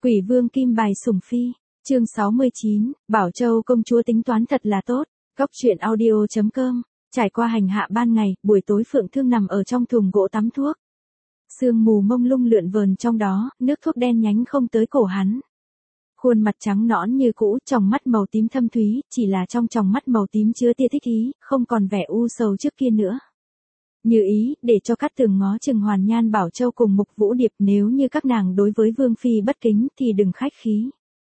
Quỷ vương kim bài sủng phi, chương 69, Bảo Châu công chúa tính toán thật là tốt. Góc truyện audio.com. Trải qua hành hạ ban ngày, buổi tối Phượng Thương nằm ở trong thùng gỗ tắm thuốc. Sương mù mông lung lượn vờn trong đó, nước thuốc đen nhánh không tới cổ hắn. Khuôn mặt trắng nõn như cũ, tròng mắt màu tím thâm thúy, chỉ là trong tròng mắt màu tím chứa tia thích ý, không còn vẻ u sầu trước kia nữa. Như ý, để cho Cát Tường ngó chừng Hoàn Nhan Bảo Châu cùng Mục Vũ Điệp, nếu như các nàng đối với Vương Phi bất kính thì đừng khách khí.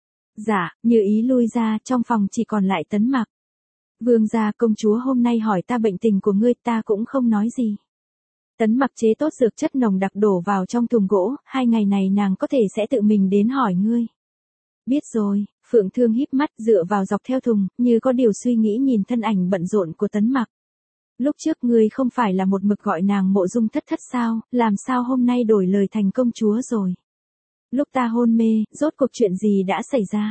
Dạ, Như ý lui ra, trong phòng chỉ còn lại Tấn Mặc. Vương gia công chúa hôm nay hỏi ta bệnh tình của ngươi, ta cũng không nói gì. Tấn Mặc chế tốt dược chất nồng đặc đổ vào trong thùng gỗ, 2 ngày này nàng có thể sẽ tự mình đến hỏi ngươi. Biết rồi, Phượng Thương híp mắt dựa vào dọc theo thùng, như có điều suy nghĩ nhìn thân ảnh bận rộn của Tấn Mặc. Lúc trước ngươi không phải là một mực gọi nàng Mộ Dung Thất Thất sao, làm sao hôm nay đổi lời thành công chúa rồi. Lúc ta hôn mê, rốt cuộc chuyện gì đã xảy ra.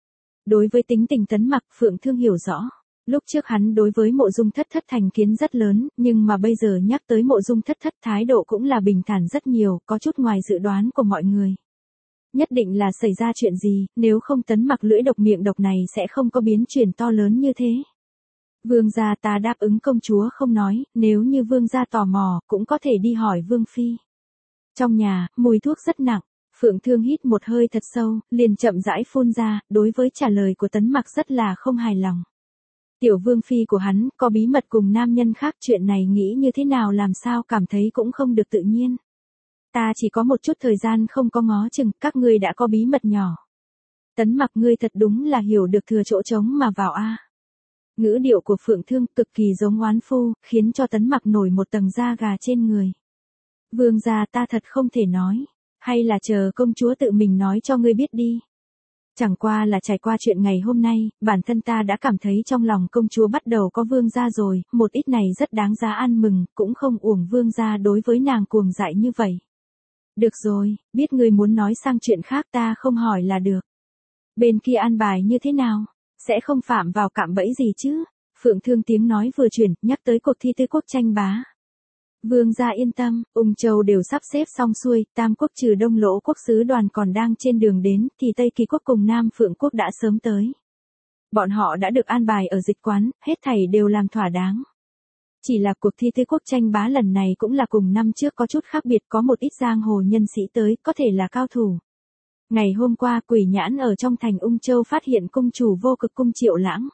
Đối với tính tình Tấn Mặc, Phượng Thương hiểu rõ. Lúc trước hắn đối với Mộ Dung Thất Thất thành kiến rất lớn, nhưng mà bây giờ nhắc tới Mộ Dung Thất Thất thái độ cũng là bình thản rất nhiều, có chút ngoài dự đoán của mọi người. Nhất định là xảy ra chuyện gì, nếu không Tấn Mặc lưỡi độc miệng độc này sẽ không có biến chuyển to lớn như thế. Vương gia ta đáp ứng công chúa không nói, nếu như vương gia tò mò, cũng có thể đi hỏi Vương Phi. Trong nhà, mùi thuốc rất nặng, Phượng Thương hít một hơi thật sâu, liền chậm rãi phun ra, đối với trả lời của Tấn Mặc rất là không hài lòng. Tiểu Vương Phi của hắn, có bí mật cùng nam nhân khác, chuyện này nghĩ như thế nào làm sao cảm thấy cũng không được tự nhiên. Ta chỉ có một chút thời gian không có ngó chừng, các ngươi đã có bí mật nhỏ. Tấn Mặc ngươi thật đúng là hiểu được thừa chỗ trống mà vào a. Ngữ điệu của Phượng Thương cực kỳ giống oán phu, khiến cho Tấn Mặc nổi một tầng da gà trên người. Vương gia ta thật không thể nói, hay là chờ công chúa tự mình nói cho ngươi biết đi. Chẳng qua là trải qua chuyện ngày hôm nay, bản thân ta đã cảm thấy trong lòng công chúa bắt đầu có vương gia rồi, một ít này rất đáng giá ăn mừng, cũng không uổng vương gia đối với nàng cuồng dại như vậy. Được rồi, biết ngươi muốn nói sang chuyện khác ta không hỏi là được. Bên kia an bài như thế nào? Sẽ không phạm vào cạm bẫy gì chứ? Phượng Thương tiếng nói vừa chuyển, nhắc tới cuộc thi tư quốc tranh bá. Vương gia yên tâm, Ung Châu đều sắp xếp xong xuôi, Tam quốc trừ Đông Lỗ quốc sứ đoàn còn đang trên đường đến, thì Tây Kỳ quốc cùng Nam Phượng quốc đã sớm tới. Bọn họ đã được an bài ở dịch quán, hết thảy đều làm thỏa đáng. Chỉ là cuộc thi tư quốc tranh bá lần này cũng là cùng năm trước có chút khác biệt, có một ít giang hồ nhân sĩ tới, có thể là cao thủ. Ngày hôm qua Quỷ Nhãn ở trong thành Ung Châu phát hiện cung chủ Vô Cực cung Triệu Lãng.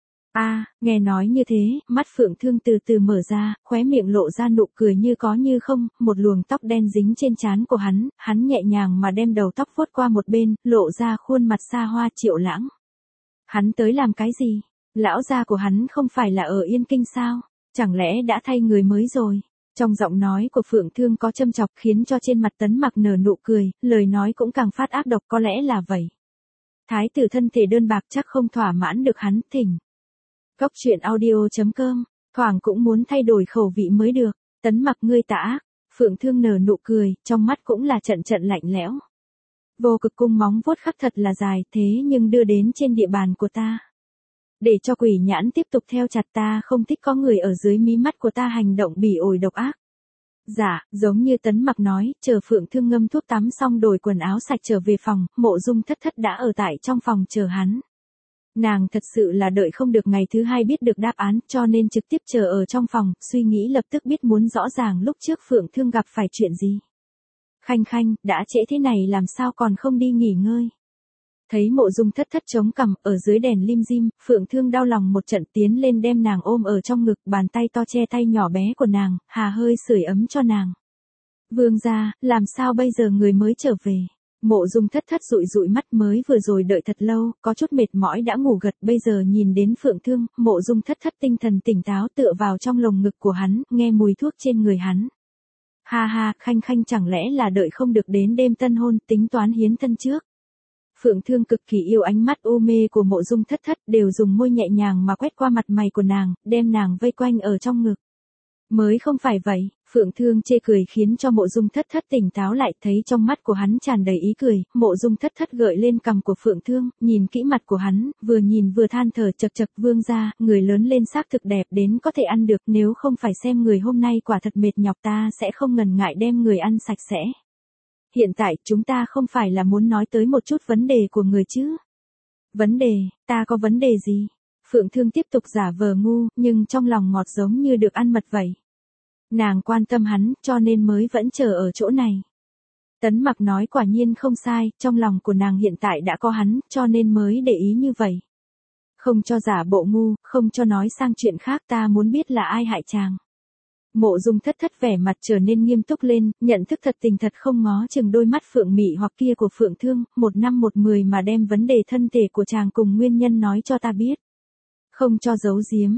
Nghe nói như thế, mắt Phượng Thương từ từ mở ra, khóe miệng lộ ra nụ cười như có như không, một luồng tóc đen dính trên trán của hắn nhẹ nhàng mà đem đầu tóc vuốt qua một bên, lộ ra khuôn mặt xa hoa. Triệu Lãng. Hắn tới làm cái gì? Lão gia của hắn không phải là ở Yên Kinh sao? Chẳng lẽ đã thay người mới rồi? Trong giọng nói của Phượng Thương có châm chọc khiến cho trên mặt Tấn Mặc nở nụ cười, lời nói cũng càng phát ác độc, có lẽ là vậy. Thái tử thân thể đơn bạc chắc không thỏa mãn được hắn, thỉnh. Góc truyện audio.com, thoảng cũng muốn thay đổi khẩu vị mới được. Tấn Mặc ngươi tà ác. Phượng Thương nở nụ cười, trong mắt cũng là trận trận lạnh lẽo. Vô Cực cung móng vuốt khắc thật là dài, thế nhưng đưa đến trên địa bàn của ta. Để cho Quỷ Nhãn tiếp tục theo chặt ta, không thích có người ở dưới mí mắt của ta hành động bỉ ổi độc ác. Dạ, giống như Tấn Mặc nói, chờ Phượng Thương ngâm thuốc tắm xong đổi quần áo sạch trở về phòng, Mộ Dung Thất Thất đã ở tại trong phòng chờ hắn. Nàng thật sự là đợi không được ngày thứ 2 biết được đáp án, cho nên trực tiếp chờ ở trong phòng, suy nghĩ lập tức biết muốn rõ ràng lúc trước Phượng Thương gặp phải chuyện gì. Khanh khanh, đã trễ thế này làm sao còn không đi nghỉ ngơi. Thấy Mộ Dung Thất Thất chống cằm ở dưới đèn lim dim, Phượng Thương đau lòng một trận tiến lên đem nàng ôm ở trong ngực, bàn tay to che tay nhỏ bé của nàng, hà hơi sưởi ấm cho nàng. Vương gia, làm sao bây giờ người mới trở về? Mộ Dung Thất Thất dụi dụi mắt, mới vừa rồi đợi thật lâu, có chút mệt mỏi đã ngủ gật, bây giờ nhìn đến Phượng Thương, Mộ Dung Thất Thất tinh thần tỉnh táo tựa vào trong lồng ngực của hắn, nghe mùi thuốc trên người hắn. Ha ha, khanh khanh chẳng lẽ là đợi không được đến đêm tân hôn, tính toán hiến thân trước. Phượng Thương cực kỳ yêu ánh mắt u mê của Mộ Dung Thất Thất, đều dùng môi nhẹ nhàng mà quét qua mặt mày của nàng, đem nàng vây quanh ở trong ngực. Mới không phải vậy, Phượng Thương chê cười khiến cho Mộ Dung Thất Thất tỉnh táo lại, thấy trong mắt của hắn tràn đầy ý cười, Mộ Dung Thất Thất gợi lên cằm của Phượng Thương, nhìn kỹ mặt của hắn, vừa nhìn vừa than thở, chật chật, vương gia, người lớn lên xác thực đẹp đến có thể ăn được, nếu không phải xem người hôm nay quả thật mệt nhọc ta sẽ không ngần ngại đem người ăn sạch sẽ. Hiện tại chúng ta không phải là muốn nói tới một chút vấn đề của người chứ. Vấn đề, ta có vấn đề gì? Phượng Thương tiếp tục giả vờ ngu, nhưng trong lòng ngọt giống như được ăn mật vậy. Nàng quan tâm hắn, cho nên mới vẫn chờ ở chỗ này. Tấn Mặc nói quả nhiên không sai, trong lòng của nàng hiện tại đã có hắn, cho nên mới để ý như vậy. Không cho giả bộ ngu, không cho nói sang chuyện khác, ta muốn biết là ai hại chàng. Mộ Dung Thất Thất vẻ mặt trở nên nghiêm túc lên, nhận thức thật tình thật không ngó chừng đôi mắt phượng mị hoặc kia của Phượng Thương, 1/110 mà đem vấn đề thân thể của chàng cùng nguyên nhân nói cho ta biết. Không cho giấu giếm,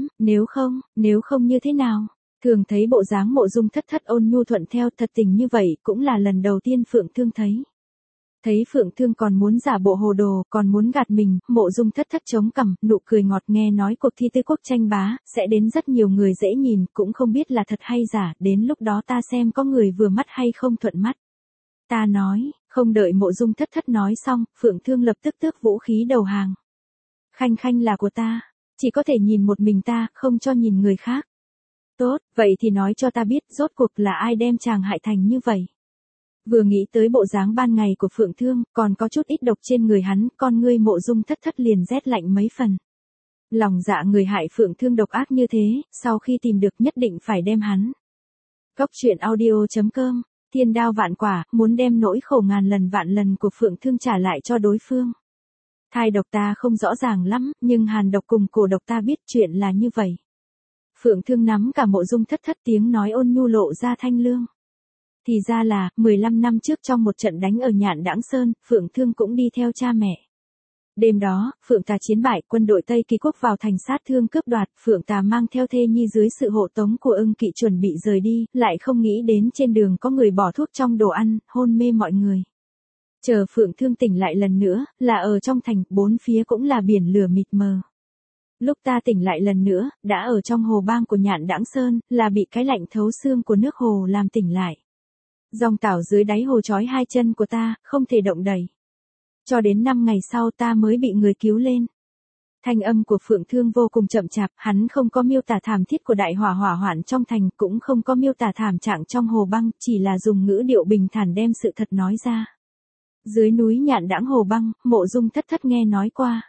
nếu không như thế nào? Thường thấy bộ dáng Mộ Dung Thất Thất ôn nhu thuận theo, thật tình như vậy cũng là lần đầu tiên Phượng Thương thấy. Thấy Phượng Thương còn muốn giả bộ hồ đồ, còn muốn gạt mình, Mộ Dung Thất Thất chống cằm, nụ cười ngọt, nghe nói cuộc thi Tứ Quốc tranh bá, sẽ đến rất nhiều người dễ nhìn, cũng không biết là thật hay giả, đến lúc đó ta xem có người vừa mắt hay không thuận mắt. Ta nói, không đợi Mộ Dung Thất Thất nói xong, Phượng Thương lập tức tước vũ khí đầu hàng. Khanh khanh là của ta, chỉ có thể nhìn một mình ta, không cho nhìn người khác. Tốt, vậy thì nói cho ta biết, rốt cuộc là ai đem chàng hại thành như vậy. Vừa nghĩ tới bộ dáng ban ngày của Phượng Thương, còn có chút ít độc trên người hắn, con ngươi Mộ Dung Thất Thất liền rét lạnh mấy phần. Lòng dạ người hại Phượng Thương độc ác như thế, sau khi tìm được nhất định phải đem hắn. Cốc truyện audio.com, thiên đao vạn quả, muốn đem nỗi khổ ngàn lần vạn lần của Phượng Thương trả lại cho đối phương. Thai độc ta không rõ ràng lắm, nhưng hàn độc cùng cổ độc ta biết chuyện là như vậy. Phượng Thương nắm cả Mộ Dung Thất Thất, tiếng nói ôn nhu lộ ra thanh lương. Thì ra là, 15 năm trước trong một trận đánh ở Nhạn Đãng Sơn, Phượng Thương cũng đi theo cha mẹ. Đêm đó, Phượng Tà chiến bại, quân đội Tây Kỳ Quốc vào thành sát thương cướp đoạt, Phượng Tà mang theo thê nhi dưới sự hộ tống của Ưng Kỵ chuẩn bị rời đi, lại không nghĩ đến trên đường có người bỏ thuốc trong đồ ăn, hôn mê mọi người. Chờ Phượng Thương tỉnh lại lần nữa, là ở trong thành, bốn phía cũng là biển lửa mịt mờ. Lúc ta tỉnh lại lần nữa, đã ở trong hồ bang của Nhạn Đãng Sơn, là bị cái lạnh thấu xương của nước hồ làm tỉnh lại. Dòng tảo dưới đáy hồ trói hai chân của ta, không thể động đậy. Cho đến 5 ngày sau ta mới bị người cứu lên. Thanh âm của Phượng Thương vô cùng chậm chạp, hắn không có miêu tả thảm thiết của đại hỏa hỏa hoạn trong thành, cũng không có miêu tả thảm trạng trong hồ băng, chỉ là dùng ngữ điệu bình thản đem sự thật nói ra. Dưới núi Nhạn Đãng hồ băng, Mộ Dung Thất Thất nghe nói qua.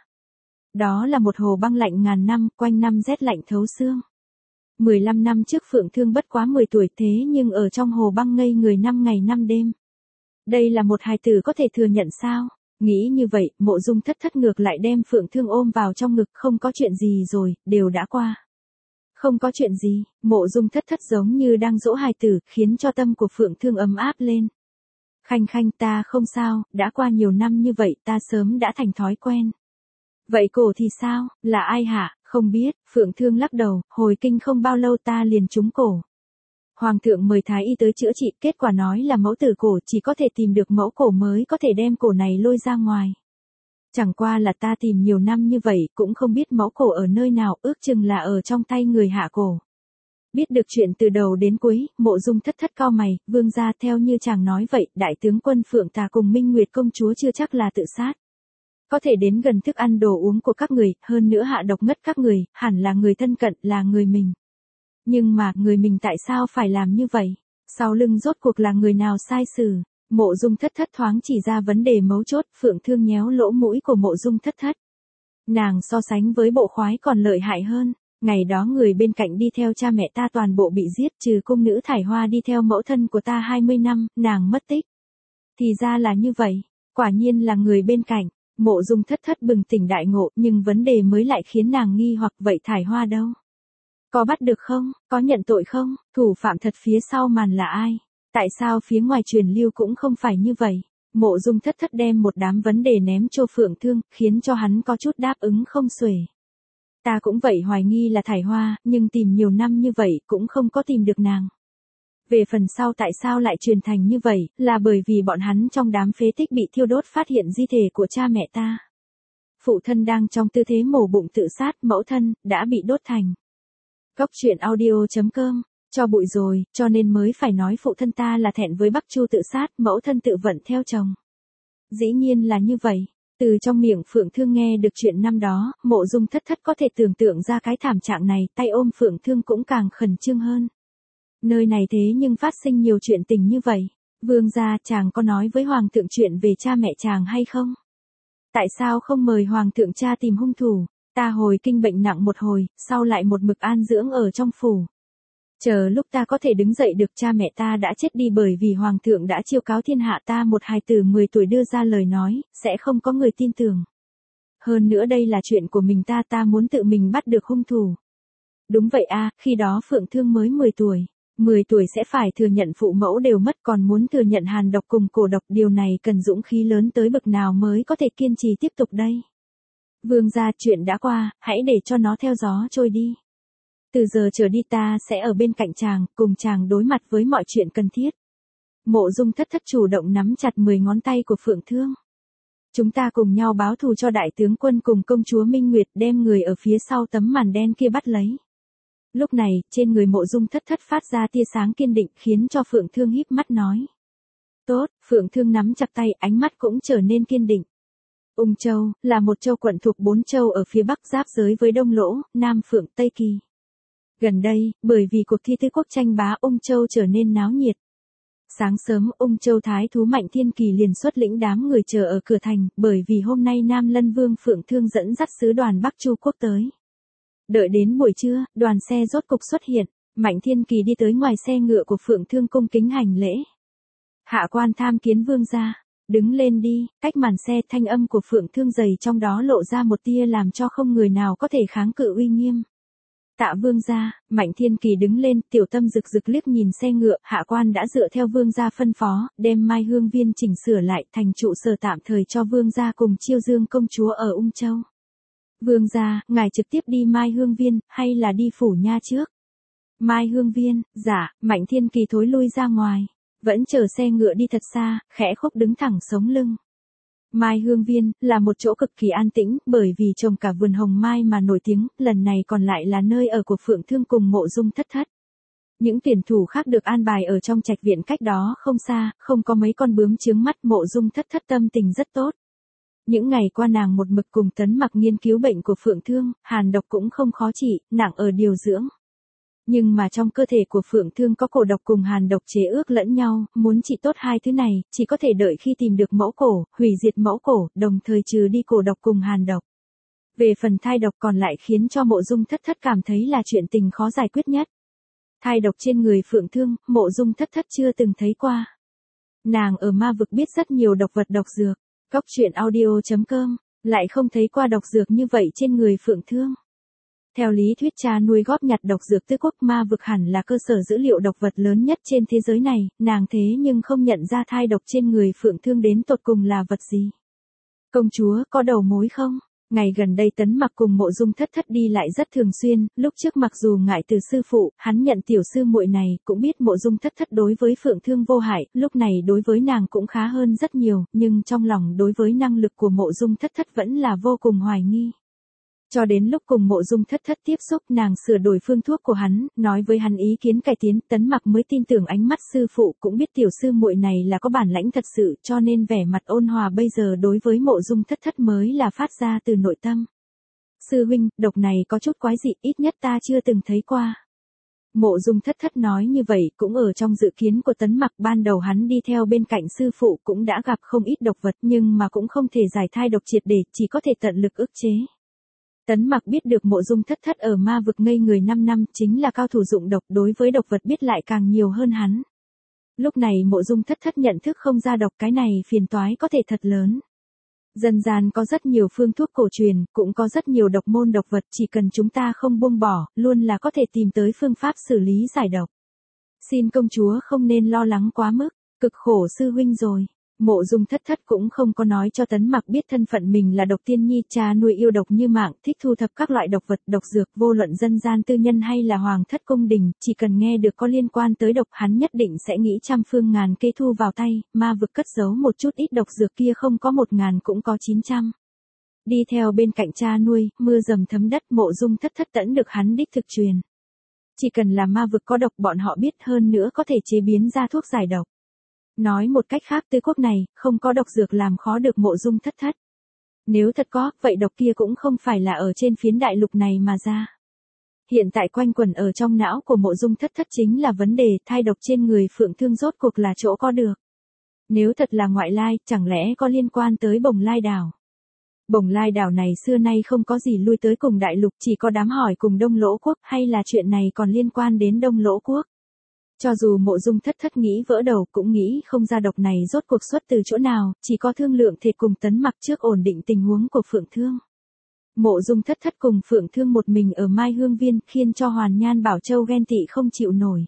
Đó là một hồ băng lạnh ngàn năm, quanh năm rét lạnh thấu xương. 15 năm trước Phượng Thương bất quá 10 tuổi, thế nhưng ở trong hồ băng ngây người 5 ngày 5 đêm. Đây là một hài tử có thể thừa nhận sao? Nghĩ như vậy, Mộ Dung Thất Thất ngược lại đem Phượng Thương ôm vào trong ngực, không có chuyện gì rồi, đều đã qua. Không có chuyện gì, Mộ Dung Thất Thất giống như đang dỗ hài tử, khiến cho tâm của Phượng Thương ấm áp lên. Khanh khanh, ta không sao, đã qua nhiều năm như vậy, ta sớm đã thành thói quen. Vậy cổ thì sao, là ai hả? Không biết, Phượng Thương lắc đầu, hồi kinh không bao lâu ta liền trúng cổ. Hoàng thượng mời thái y tới chữa trị, kết quả nói là mẫu tử cổ, chỉ có thể tìm được mẫu cổ mới có thể đem cổ này lôi ra ngoài. Chẳng qua là ta tìm nhiều năm như vậy, cũng không biết mẫu cổ ở nơi nào, ước chừng là ở trong tay người hạ cổ. Biết được chuyện từ đầu đến cuối, Mộ Dung Thất Thất cau mày, vương gia theo như chàng nói vậy, đại tướng quân Phượng Tà cùng Minh Nguyệt công chúa chưa chắc là tự sát. Có thể đến gần thức ăn đồ uống của các người, hơn nữa hạ độc ngất các người, hẳn là người thân cận, là người mình. Nhưng mà, người mình tại sao phải làm như vậy? Sau lưng rốt cuộc là người nào sai xử? Mộ Dung Thất Thất thoáng chỉ ra vấn đề mấu chốt, Phượng Thương nhéo lỗ mũi của Mộ Dung Thất Thất. Nàng so sánh với bộ khoái còn lợi hại hơn. Ngày đó người bên cạnh đi theo cha mẹ ta toàn bộ bị giết, trừ cung nữ Thải Hoa đi theo mẫu thân của ta 20 năm, nàng mất tích. Thì ra là như vậy, quả nhiên là người bên cạnh. Mộ Dung Thất Thất bừng tỉnh đại ngộ, nhưng vấn đề mới lại khiến nàng nghi hoặc, vậy Thải Hoa đâu? Có bắt được không? Có nhận tội không? Thủ phạm thật phía sau màn là ai? Tại sao phía ngoài truyền lưu cũng không phải như vậy? Mộ Dung Thất Thất đem một đám vấn đề ném cho Phượng Thương, khiến cho hắn có chút đáp ứng không xuể. Ta cũng vậy, hoài nghi là Thải Hoa, nhưng tìm nhiều năm như vậy cũng không có tìm được nàng. Về phần sau tại sao lại truyền thành như vậy, là bởi vì bọn hắn trong đám phế tích bị thiêu đốt phát hiện di thể của cha mẹ ta. Phụ thân đang trong tư thế mổ bụng tự sát, mẫu thân đã bị đốt thành. Cốc truyện audio.com, cho bụi rồi, cho nên mới phải nói phụ thân ta là thẹn với Bắc Chu tự sát, mẫu thân tự vận theo chồng. Dĩ nhiên là như vậy. Từ trong miệng Phượng Thương nghe được chuyện năm đó, Mộ Dung Thất Thất có thể tưởng tượng ra cái thảm trạng này, tay ôm Phượng Thương cũng càng khẩn trương hơn. Nơi này thế nhưng phát sinh nhiều chuyện tình như vậy. Vương gia, chàng có nói với hoàng thượng chuyện về cha mẹ chàng hay không? Tại sao không mời hoàng thượng cha tìm hung thủ? Ta hồi kinh bệnh nặng một hồi, sau lại một mực an dưỡng ở trong phủ. Chờ lúc ta có thể đứng dậy được, cha mẹ ta đã chết đi bởi vì hoàng thượng đã chiêu cáo thiên hạ ta một hài tử 10 tuổi đưa ra lời nói, sẽ không có người tin tưởng. Hơn nữa đây là chuyện của mình ta muốn tự mình bắt được hung thủ. Đúng vậy a, khi đó Phượng Thương mới 10 tuổi. 10 tuổi sẽ phải thừa nhận phụ mẫu đều mất, còn muốn thừa nhận hàn độc cùng cổ độc, điều này cần dũng khí lớn tới bậc nào mới có thể kiên trì tiếp tục đây. Vương gia, chuyện đã qua, hãy để cho nó theo gió trôi đi. Từ giờ trở đi ta sẽ ở bên cạnh chàng, cùng chàng đối mặt với mọi chuyện cần thiết. Mộ Dung Thất Thất chủ động nắm chặt 10 ngón tay của Phượng Thương. Chúng ta cùng nhau báo thù cho đại tướng quân cùng công chúa Minh Nguyệt, đem người ở phía sau tấm màn đen kia bắt lấy. Lúc này, trên người Mộ Dung Thất Thất phát ra tia sáng kiên định, khiến cho Phượng Thương híp mắt nói. Tốt, Phượng Thương nắm chặt tay, ánh mắt cũng trở nên kiên định. Ung Châu, là một châu quận thuộc 4 châu ở phía bắc giáp giới với Đông Lỗ, Nam Phượng, Tây Kỳ. Gần đây, bởi vì cuộc thi tứ quốc tranh bá, Ung Châu trở nên náo nhiệt. Sáng sớm, Ung Châu thái thú Mạnh Thiên Kỳ liền xuất lĩnh đám người chờ ở cửa thành, bởi vì hôm nay Nam Lân Vương Phượng Thương dẫn dắt sứ đoàn Bắc Chu quốc tới. Đợi đến buổi trưa, đoàn xe rốt cục xuất hiện, Mạnh Thiên Kỳ đi tới ngoài xe ngựa của Phượng Thương cung kính hành lễ. Hạ quan tham kiến vương gia, đứng lên đi, cách màn xe, thanh âm của Phượng Thương dày trong đó lộ ra một tia làm cho không người nào có thể kháng cự uy nghiêm. Tạ vương gia, Mạnh Thiên Kỳ đứng lên, tiểu tâm rực rực liếc nhìn xe ngựa, hạ quan đã dựa theo vương gia phân phó, đem Mai Hương Viên chỉnh sửa lại thành trụ sở tạm thời cho vương gia cùng Chiêu Dương công chúa ở Ung Châu. Vương gia, ngài trực tiếp đi Mai Hương Viên, hay là đi phủ nha trước? Mai Hương Viên, dạ, Mạnh Thiên Kỳ thối lui ra ngoài, vẫn chờ xe ngựa đi thật xa, khẽ khúc đứng thẳng sống lưng. Mai Hương Viên, là một chỗ cực kỳ an tĩnh, bởi vì trồng cả vườn hồng mai mà nổi tiếng, lần này còn lại là nơi ở của Phượng Thương cùng Mộ Dung Thất Thất. Những tuyển thủ khác được an bài ở trong trạch viện cách đó không xa, không có mấy con bướm chướng mắt. Mộ Dung Thất Thất tâm tình rất tốt. Những ngày qua nàng một mực cùng Tấn Mặc nghiên cứu bệnh của Phượng Thương, hàn độc cũng không khó trị, nặng ở điều dưỡng. Nhưng mà trong cơ thể của Phượng Thương có cổ độc cùng hàn độc chế ước lẫn nhau, muốn trị tốt hai thứ này, chỉ có thể đợi khi tìm được mẫu cổ, hủy diệt mẫu cổ, đồng thời trừ đi cổ độc cùng hàn độc. Về phần thai độc còn lại khiến cho Mộ Dung Thất Thất cảm thấy là chuyện tình khó giải quyết nhất. Thai độc trên người Phượng Thương, Mộ Dung Thất Thất chưa từng thấy qua. Nàng ở ma vực biết rất nhiều độc vật độc dược, Cóc Truyện Audio.com, lại không thấy qua độc dược như vậy trên người Phượng Thương. Theo lý thuyết cha nuôi góp nhặt độc dược tứ quốc, ma vực hẳn là cơ sở dữ liệu độc vật lớn nhất trên thế giới này, nàng thế nhưng không nhận ra thai độc trên người Phượng Thương đến tột cùng là vật gì. Công chúa, có đầu mối không? Ngày gần đây Tấn Mặc cùng Mộ Dung Thất Thất đi lại rất thường xuyên, lúc trước mặc dù ngại từ sư phụ, hắn nhận tiểu sư muội này, cũng biết Mộ Dung Thất Thất đối với Phượng Thương vô hại, lúc này đối với nàng cũng khá hơn rất nhiều, nhưng trong lòng đối với năng lực của Mộ Dung Thất Thất vẫn là vô cùng hoài nghi. Cho đến lúc cùng Mộ Dung Thất Thất tiếp xúc, nàng sửa đổi phương thuốc của hắn, nói với hắn ý kiến cải tiến, Tấn Mặc mới tin tưởng ánh mắt sư phụ, cũng biết tiểu sư muội này là có bản lãnh thật sự, cho nên vẻ mặt ôn hòa bây giờ đối với Mộ Dung Thất Thất mới là phát ra từ nội tâm. Sư huynh, độc này có chút quái dị, ít nhất ta chưa từng thấy qua. Mộ Dung Thất Thất nói như vậy cũng ở trong dự kiến của Tấn Mặc, ban đầu hắn đi theo bên cạnh sư phụ cũng đã gặp không ít độc vật, nhưng mà cũng không thể giải thai độc triệt để, chỉ có thể tận lực ức chế. Tấn Mặc biết được Mộ Dung Thất Thất ở ma vực ngây người 5 năm, chính là cao thủ dụng độc, đối với độc vật biết lại càng nhiều hơn hắn. Lúc này Mộ Dung Thất Thất nhận thức không ra độc, cái này phiền toái có thể thật lớn. Dân gian có rất nhiều phương thuốc cổ truyền, cũng có rất nhiều độc môn độc vật, chỉ cần chúng ta không buông bỏ, luôn là có thể tìm tới phương pháp xử lý giải độc. Xin công chúa không nên lo lắng quá mức, cực khổ sư huynh rồi. Mộ Dung Thất Thất cũng không có nói cho Tấn Mặc biết thân phận mình là độc tiên nhi, cha nuôi yêu độc như mạng, thích thu thập các loại độc vật, độc dược, vô luận dân gian tư nhân hay là hoàng thất cung đình, chỉ cần nghe được có liên quan tới độc, hắn nhất định sẽ nghĩ trăm phương ngàn kế thu vào tay, ma vực cất giấu một chút ít độc dược kia không có 1000 cũng có 900. Đi theo bên cạnh cha nuôi, mưa dầm thấm đất, Mộ Dung Thất Thất tẫn được hắn đích thực truyền. Chỉ cần là ma vực có độc bọn họ biết, hơn nữa có thể chế biến ra thuốc giải độc. Nói một cách khác, tứ quốc này, không có độc dược làm khó được Mộ Dung Thất Thất. Nếu thật có, vậy độc kia cũng không phải là ở trên phiến đại lục này mà ra. Hiện tại quanh quẩn ở trong não của Mộ Dung Thất Thất chính là vấn đề thai độc trên người Phượng Thương rốt cuộc là chỗ có được. Nếu thật là ngoại lai, chẳng lẽ có liên quan tới Bồng Lai đảo? Bồng Lai đảo này xưa nay không có gì lui tới cùng đại lục, chỉ có đám hỏi cùng Đông Lỗ quốc, hay là chuyện này còn liên quan đến Đông Lỗ quốc? Cho dù Mộ Dung Thất Thất nghĩ vỡ đầu cũng nghĩ không ra độc này rốt cuộc xuất từ chỗ nào, chỉ có thương lượng thề cùng Tấn Mặc trước ổn định tình huống của Phượng Thương. Mộ Dung Thất Thất cùng Phượng Thương một mình ở Mai Hương Viên, khiến cho Hoàn Nhan Bảo Châu ghen tị không chịu nổi.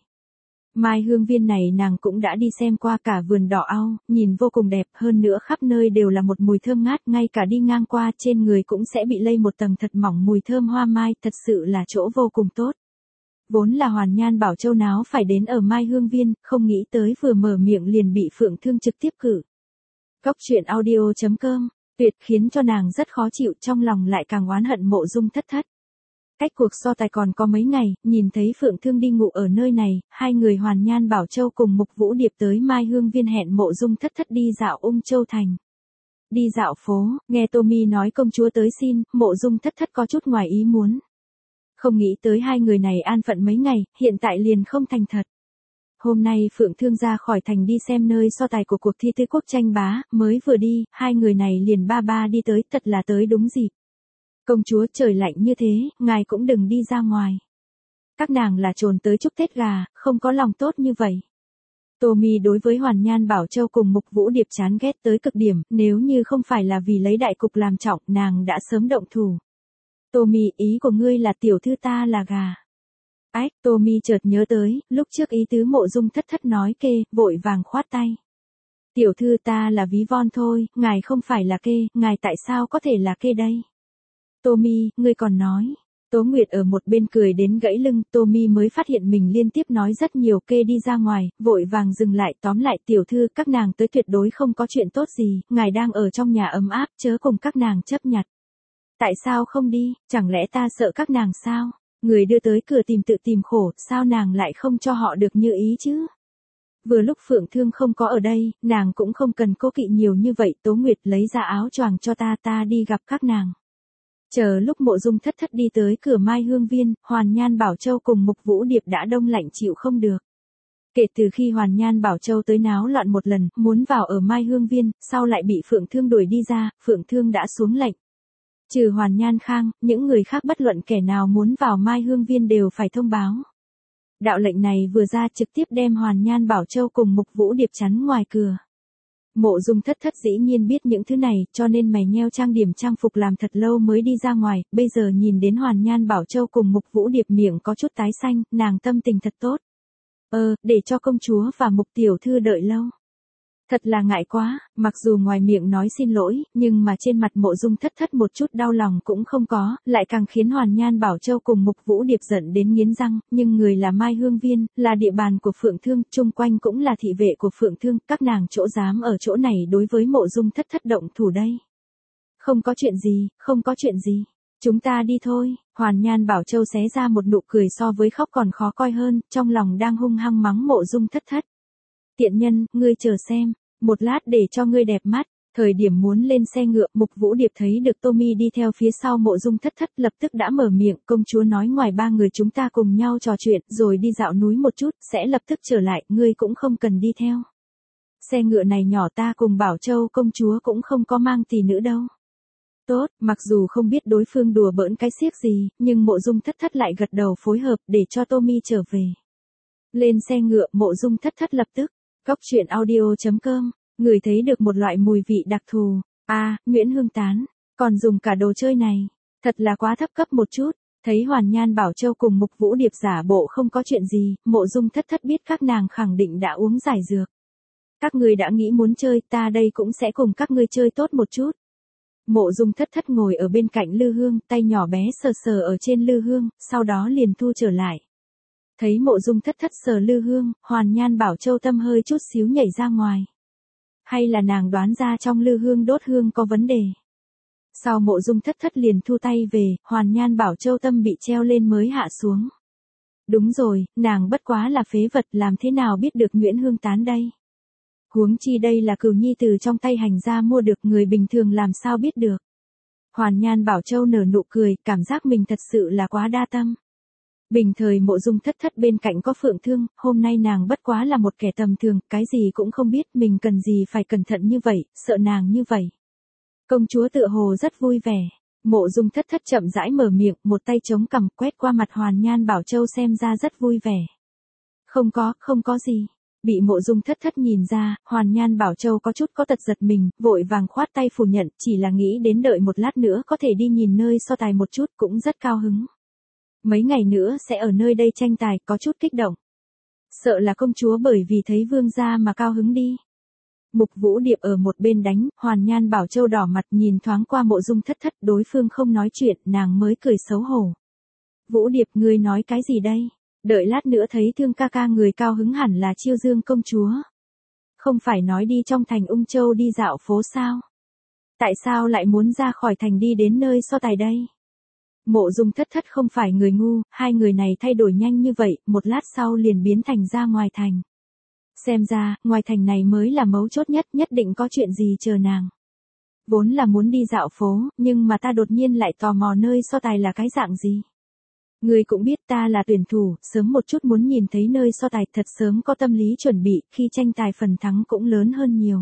Mai Hương Viên này nàng cũng đã đi xem qua cả vườn đỏ au, nhìn vô cùng đẹp, hơn nữa khắp nơi đều là một mùi thơm ngát, ngay cả đi ngang qua trên người cũng sẽ bị lây một tầng thật mỏng mùi thơm hoa mai, thật sự là chỗ vô cùng tốt. Vốn là Hoàn Nhan Bảo Châu náo phải đến ở Mai Hương Viên, không nghĩ tới vừa mở miệng liền bị Phượng Thương trực tiếp cử. Cóc truyện audio.com, tuyệt khiến cho nàng rất khó chịu, trong lòng lại càng oán hận Mộ Dung Thất Thất. Cách cuộc so tài còn có mấy ngày, nhìn thấy Phượng Thương đi ngủ ở nơi này, hai người Hoàn Nhan Bảo Châu cùng Mục Vũ Điệp tới Mai Hương Viên hẹn Mộ Dung Thất Thất đi dạo Ung Châu Thành. Đi dạo phố, nghe Tommy nói công chúa tới xin, Mộ Dung Thất Thất có chút ngoài ý muốn. Không nghĩ tới hai người này an phận mấy ngày, hiện tại liền không thành thật. Hôm nay Phượng Thương ra khỏi thành đi xem nơi so tài của cuộc thi tứ quốc tranh bá, mới vừa đi, hai người này liền ba ba đi tới, thật là tới đúng dịp. Công chúa trời lạnh như thế, ngài cũng đừng đi ra ngoài. Các nàng là trồn tới chúc Tết gà, không có lòng tốt như vậy. Tommy đối với Hoàn Nhan Bảo Châu cùng Mục Vũ Điệp chán ghét tới cực điểm, nếu như không phải là vì lấy đại cục làm trọng, nàng đã sớm động thủ. Tommy, ý của ngươi là tiểu thư ta là gà. Ách, Tommy chợt nhớ tới, lúc trước ý tứ Mộ Dung Thất Thất nói kê, vội vàng khoát tay. Tiểu thư ta là ví von thôi, ngài không phải là kê, ngài tại sao có thể là kê đây? Tommy, ngươi còn nói. Tố Nguyệt ở một bên cười đến gãy lưng, Tommy mới phát hiện mình liên tiếp nói rất nhiều kê đi ra ngoài, vội vàng dừng lại, tóm lại tiểu thư, các nàng tới tuyệt đối không có chuyện tốt gì, ngài đang ở trong nhà ấm áp, chớ cùng các nàng chấp nhặt. Tại sao không đi, chẳng lẽ ta sợ các nàng sao? Người đưa tới cửa tìm tự tìm khổ, sao nàng lại không cho họ được như ý chứ? Vừa lúc Phượng Thương không có ở đây, nàng cũng không cần cố kỵ nhiều như vậy, Tố Nguyệt lấy ra áo choàng cho ta đi gặp các nàng. Chờ lúc Mộ Dung Thất Thất đi tới cửa Mai Hương Viên, Hoàn Nhan Bảo Châu cùng Mục Vũ Điệp đã đông lạnh chịu không được. Kể từ khi Hoàn Nhan Bảo Châu tới náo loạn một lần, muốn vào ở Mai Hương Viên, sau lại bị Phượng Thương đuổi đi ra, Phượng Thương đã xuống lệnh. Trừ Hoàn Nhan Khang, những người khác bất luận kẻ nào muốn vào Mai Hương Viên đều phải thông báo. Đạo lệnh này vừa ra trực tiếp đem Hoàn Nhan Bảo Châu cùng Mục Vũ Điệp chắn ngoài cửa. Mộ Dung Thất Thất dĩ nhiên biết những thứ này, cho nên mày nheo trang điểm trang phục làm thật lâu mới đi ra ngoài, bây giờ nhìn đến Hoàn Nhan Bảo Châu cùng Mục Vũ Điệp miệng có chút tái xanh, nàng tâm tình thật tốt. Để cho công chúa và Mục tiểu thư đợi lâu. Thật là ngại quá, mặc dù ngoài miệng nói xin lỗi, nhưng mà trên mặt Mộ Dung Thất Thất một chút đau lòng cũng không có, lại càng khiến Hoàn Nhan Bảo Châu cùng Mục Vũ Điệp giận đến nghiến răng, nhưng người là Mai Hương Viên, là địa bàn của Phượng Thương, chung quanh cũng là thị vệ của Phượng Thương, các nàng chỗ dám ở chỗ này đối với Mộ Dung Thất Thất động thủ đây. Không có chuyện gì, không có chuyện gì. Chúng ta đi thôi, Hoàn Nhan Bảo Châu xé ra một nụ cười so với khóc còn khó coi hơn, trong lòng đang hung hăng mắng Mộ Dung Thất Thất. Tiện nhân, ngươi chờ xem, một lát để cho ngươi đẹp mắt. Thời điểm muốn lên xe ngựa, Mục Vũ Điệp thấy được Tommy đi theo phía sau Mộ Dung Thất Thất, lập tức đã mở miệng, công chúa nói ngoài ba người chúng ta cùng nhau trò chuyện, rồi đi dạo núi một chút, sẽ lập tức trở lại, ngươi cũng không cần đi theo. Xe ngựa này nhỏ, ta cùng Bảo Châu công chúa cũng không có mang tỷ nữ đâu. Tốt, mặc dù không biết đối phương đùa bỡn cái xiếc gì, nhưng Mộ Dung Thất Thất lại gật đầu phối hợp để cho Tommy trở về. Lên xe ngựa, Mộ Dung Thất Thất lập tức. Cóc truyện audio.com, người thấy được một loại mùi vị đặc thù. Nguyễn Hương Tán, còn dùng cả đồ chơi này. Thật là quá thấp cấp một chút. Thấy Hoàn Nhan Bảo Châu cùng Mục Vũ Điệp giả bộ không có chuyện gì, Mộ Dung Thất Thất biết các nàng khẳng định đã uống giải dược. Các ngươi đã nghĩ muốn chơi, ta đây cũng sẽ cùng các ngươi chơi tốt một chút. Mộ Dung Thất Thất ngồi ở bên cạnh lư hương, tay nhỏ bé sờ sờ ở trên lư hương, sau đó liền thu trở lại. Thấy Mộ Dung Thất Thất sờ lư hương, Hoàn Nhan Bảo Châu tâm hơi chút xíu nhảy ra ngoài. Hay là nàng đoán ra trong lư hương đốt hương có vấn đề. Sau Mộ Dung Thất Thất liền thu tay về, Hoàn Nhan Bảo Châu tâm bị treo lên mới hạ xuống. Đúng rồi, nàng bất quá là phế vật, làm thế nào biết được Nguyễn Hương Tán đây? Huống chi đây là cừu nhi từ trong tay hành gia mua được, người bình thường làm sao biết được. Hoàn Nhan Bảo Châu nở nụ cười, cảm giác mình thật sự là quá đa tâm. Bình thời Mộ Dung Thất Thất bên cạnh có Phượng Thương, hôm nay nàng bất quá là một kẻ tầm thường, cái gì cũng không biết, mình cần gì phải cẩn thận như vậy, sợ nàng như vậy. Công chúa tựa hồ rất vui vẻ. Mộ Dung Thất Thất chậm rãi mở miệng, một tay chống cằm quét qua mặt Hoàn Nhan Bảo Châu xem ra rất vui vẻ. Không có gì. Bị Mộ Dung Thất Thất nhìn ra, Hoàn Nhan Bảo Châu có chút có tật giật mình, vội vàng khoát tay phủ nhận, chỉ là nghĩ đến đợi một lát nữa có thể đi nhìn nơi so tài một chút cũng rất cao hứng. Mấy ngày nữa sẽ ở nơi đây tranh tài, có chút kích động. Sợ là công chúa bởi vì thấy vương gia mà cao hứng đi. Mục Vũ Điệp ở một bên đánh, Hoàn Nhan Bảo Châu đỏ mặt nhìn thoáng qua Mộ Dung Thất Thất, đối phương không nói chuyện, nàng mới cười xấu hổ. Vũ Điệp, ngươi nói cái gì đây? Đợi lát nữa thấy Thương ca ca người cao hứng hẳn là Chiêu Dương công chúa. Không phải nói đi trong thành Ung Châu đi dạo phố sao? Tại sao lại muốn ra khỏi thành đi đến nơi so tài đây? Mộ Dung Thất Thất không phải người ngu, hai người này thay đổi nhanh như vậy, một lát sau liền biến thành ra ngoài thành. Xem ra, ngoài thành này mới là mấu chốt nhất, nhất định có chuyện gì chờ nàng. Vốn là muốn đi dạo phố, nhưng mà ta đột nhiên lại tò mò nơi so tài là cái dạng gì. Ngươi cũng biết ta là tuyển thủ, sớm một chút muốn nhìn thấy nơi so tài, thật sớm có tâm lý chuẩn bị, khi tranh tài phần thắng cũng lớn hơn nhiều.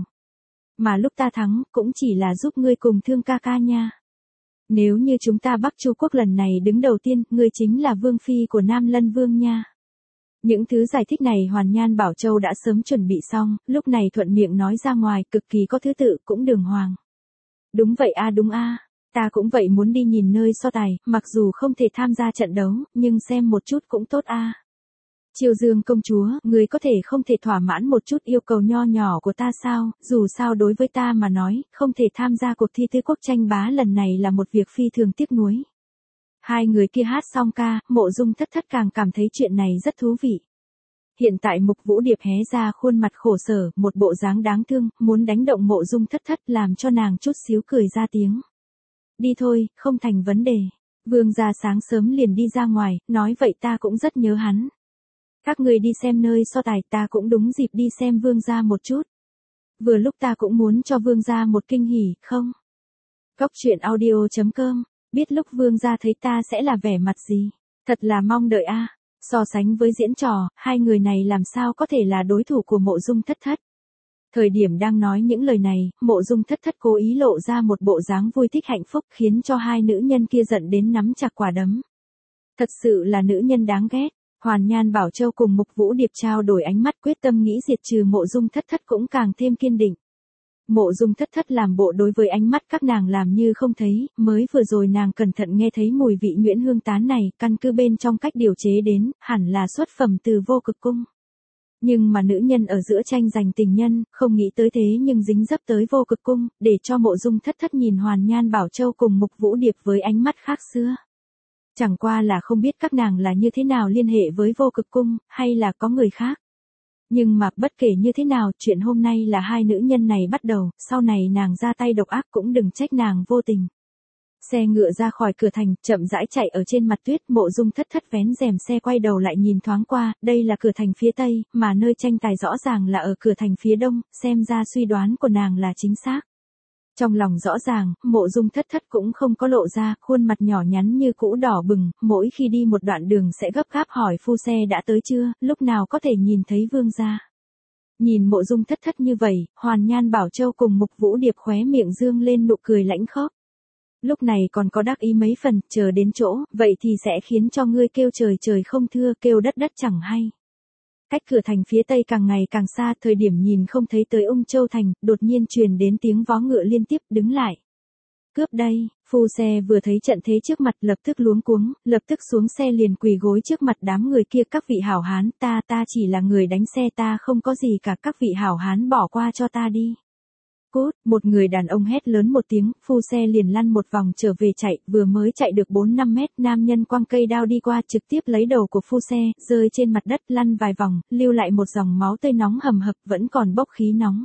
Mà lúc ta thắng, cũng chỉ là giúp ngươi cùng Thương ca ca nha. Nếu như chúng ta Bắc Chu Quốc lần này đứng đầu tiên, ngươi chính là vương phi của Nam Lân Vương nha. Những thứ giải thích này Hoàn Nhan Bảo Châu đã sớm chuẩn bị xong, lúc này thuận miệng nói ra ngoài, cực kỳ có thứ tự, cũng đường hoàng. Đúng vậy a, đúng a. Ta cũng vậy, muốn đi nhìn nơi so tài, mặc dù không thể tham gia trận đấu, nhưng xem một chút cũng tốt a. Chiêu Dương công chúa, người có thể không thể thỏa mãn một chút yêu cầu nho nhỏ của ta sao, dù sao đối với ta mà nói, không thể tham gia cuộc thi tứ quốc tranh bá lần này là một việc phi thường tiếc nuối. Hai người kia hát xong ca, Mộ Dung Thất Thất càng cảm thấy chuyện này rất thú vị. Hiện tại Mục Vũ Điệp hé ra khuôn mặt khổ sở, một bộ dáng đáng thương, muốn đánh động Mộ Dung Thất Thất làm cho nàng chút xíu cười ra tiếng. Đi thôi, không thành vấn đề. Vương gia sáng sớm liền đi ra ngoài, nói vậy ta cũng rất nhớ hắn. Các người đi xem nơi so tài, ta cũng đúng dịp đi xem vương gia một chút. Vừa lúc ta cũng muốn cho vương gia một kinh hỉ, không? Góc truyện audio.com, biết lúc vương gia thấy ta sẽ là vẻ mặt gì? Thật là mong đợi a. So sánh với diễn trò, hai người này làm sao có thể là đối thủ của Mộ Dung Thất Thất. Thời điểm đang nói những lời này, Mộ Dung Thất Thất cố ý lộ ra một bộ dáng vui thích hạnh phúc, khiến cho hai nữ nhân kia giận đến nắm chặt quả đấm. Thật sự là nữ nhân đáng ghét. Hoàn Nhan Bảo Châu cùng Mục Vũ Điệp trao đổi ánh mắt, quyết tâm nghĩ diệt trừ Mộ Dung Thất Thất cũng càng thêm kiên định. Mộ Dung Thất Thất làm bộ đối với ánh mắt các nàng làm như không thấy, mới vừa rồi nàng cẩn thận nghe thấy mùi vị nhuyễn hương tán này, căn cứ bên trong cách điều chế đến, hẳn là xuất phẩm từ Vô Cực Cung. Nhưng mà nữ nhân ở giữa tranh giành tình nhân, không nghĩ tới thế nhưng dính dấp tới Vô Cực Cung, để cho Mộ Dung Thất Thất nhìn Hoàn Nhan Bảo Châu cùng Mục Vũ Điệp với ánh mắt khác xưa. Chẳng qua là không biết các nàng là như thế nào liên hệ với Vô Cực Cung, hay là có người khác. Nhưng mà bất kể như thế nào, chuyện hôm nay là hai nữ nhân này bắt đầu, sau này nàng ra tay độc ác cũng đừng trách nàng vô tình. Xe ngựa ra khỏi cửa thành, chậm rãi chạy ở trên mặt tuyết, Mộ Dung Thất Thất vén rèm xe quay đầu lại nhìn thoáng qua, đây là cửa thành phía tây, mà nơi tranh tài rõ ràng là ở cửa thành phía đông, xem ra suy đoán của nàng là chính xác. Trong lòng rõ ràng, Mộ Dung Thất Thất cũng không có lộ ra, khuôn mặt nhỏ nhắn như cũ đỏ bừng, mỗi khi đi một đoạn đường sẽ gấp gáp hỏi phu xe đã tới chưa, lúc nào có thể nhìn thấy vương gia. Nhìn Mộ Dung Thất Thất như vậy, Hoàn Nhan Bảo Châu cùng Mục Vũ Điệp khóe miệng dương lên nụ cười lãnh khốc. Lúc này còn có đắc ý mấy phần, chờ đến chỗ, vậy thì sẽ khiến cho ngươi kêu trời trời không thưa, kêu đất đất chẳng hay. Cách cửa thành phía tây càng ngày càng xa, thời điểm nhìn không thấy tới Ung Châu thành, đột nhiên truyền đến tiếng vó ngựa liên tiếp, đứng lại. Cướp đây, phu xe vừa thấy trận thế trước mặt lập tức luống cuống, lập tức xuống xe liền quỳ gối trước mặt đám người kia, các vị hảo hán, ta chỉ là người đánh xe, ta không có gì cả, các vị hảo hán bỏ qua cho ta đi. Cút, một người đàn ông hét lớn một tiếng, phu xe liền lăn một vòng trở về chạy, vừa mới chạy được 4-5 mét, nam nhân quăng cây đao đi qua trực tiếp lấy đầu của phu xe, rơi trên mặt đất lăn vài vòng, lưu lại một dòng máu tươi nóng hầm hập, vẫn còn bốc khí nóng.